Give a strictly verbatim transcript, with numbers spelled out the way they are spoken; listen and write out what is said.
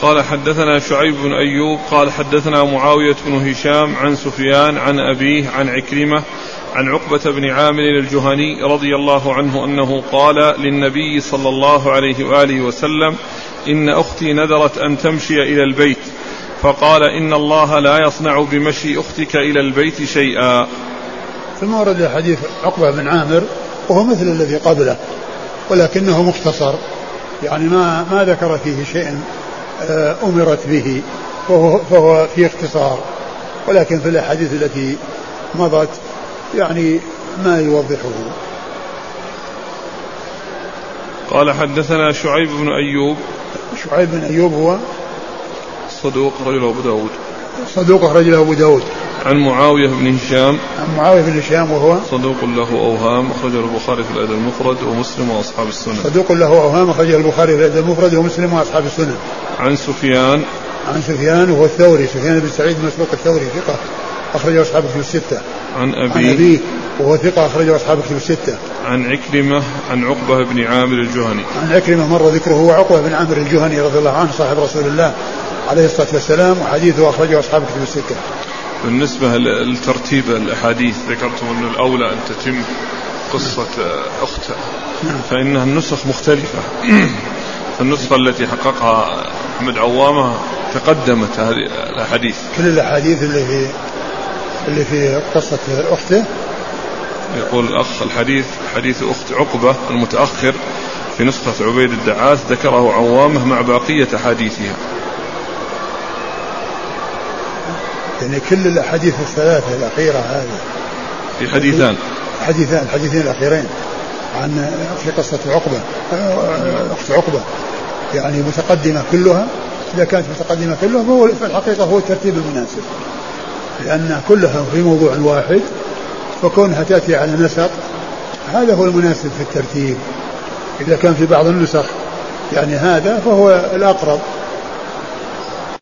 قال حدثنا شعيب بن أيوب قال حدثنا معاوية بن هشام عن سفيان عن أبيه عن عكرمة عن عقبة بن عامر الجهني رضي الله عنه أنه قال للنبي صلى الله عليه وآله وسلم إن أختي نذرت أن تمشي إلى البيت فقال إن الله لا يصنع بمشي أختك إلى البيت شيئا. ثم ورد حديث عقبة بن عامر وهو مثل الذي قبله ولكنه مختصر، يعني ما, ما ذكر فيه شيء أمرت به، فهو, فهو فيه اختصار، ولكن في الأحاديث التي مضت يعني ما يوضحه. قال حدثنا شعيب بن أيوب. شعيب بن أيوب هو صدوق رجله أبو داود صدوق رجله أبو داود. عن معاوية بن هشام عن معاوية بن هشام وهو صدوق له أوهام أخرجه البخاري في الأدب المفرد ومسلم وأصحاب السنن. صدوق له أوهام أخرجه البخاري في الأدب المفرد ومسلم وأصحاب السنن. عن سفيان عن سفيان وهو الثوري سفيان بن سعيد مسروق الثوري ثقة أخرجه أصحاب الكتب الستة. عن أبي عن أبيه وهو ثقة أخرجه أصحاب الكتب الستة. عن عكرمة عن عقبة بن عامر الجهني. عن عكرمة مر ذكره هو عقبة بن عامر الجهني رضي الله عنه صاحب رسول الله عليه الصلاة والسلام وحديثه أخرجه أصحاب الكتب الستة. بالنسبة للترتيب الأحاديث ذكرتم أن الأولى أن تتم قصة أختها فإنها النسخ مختلفة. فالنسخة التي حققها أحمد عوامة تقدمت هذه الأحاديث كل الأحاديث اللي في اللي في قصة أخته. يقول الأخ الحديث حديث أخت عقبة المتأخر في نسخة عبيد الدعاث ذكره عوامة مع بقية أحاديثها. يعني كل الأحاديث الثلاثة الأخيرة هذه في حديثان حديثان الحديثين الأخيرين عن في قصة عقبة أخت عقبة يعني متقدمة كلها. إذا كانت متقدمة كلها فهو في الحقيقة هو الترتيب المناسب لأن كلها في موضوع واحد فكونها تأتي على نسق هذا هو المناسب في الترتيب. إذا كان في بعض النسخ يعني هذا فهو الأقرب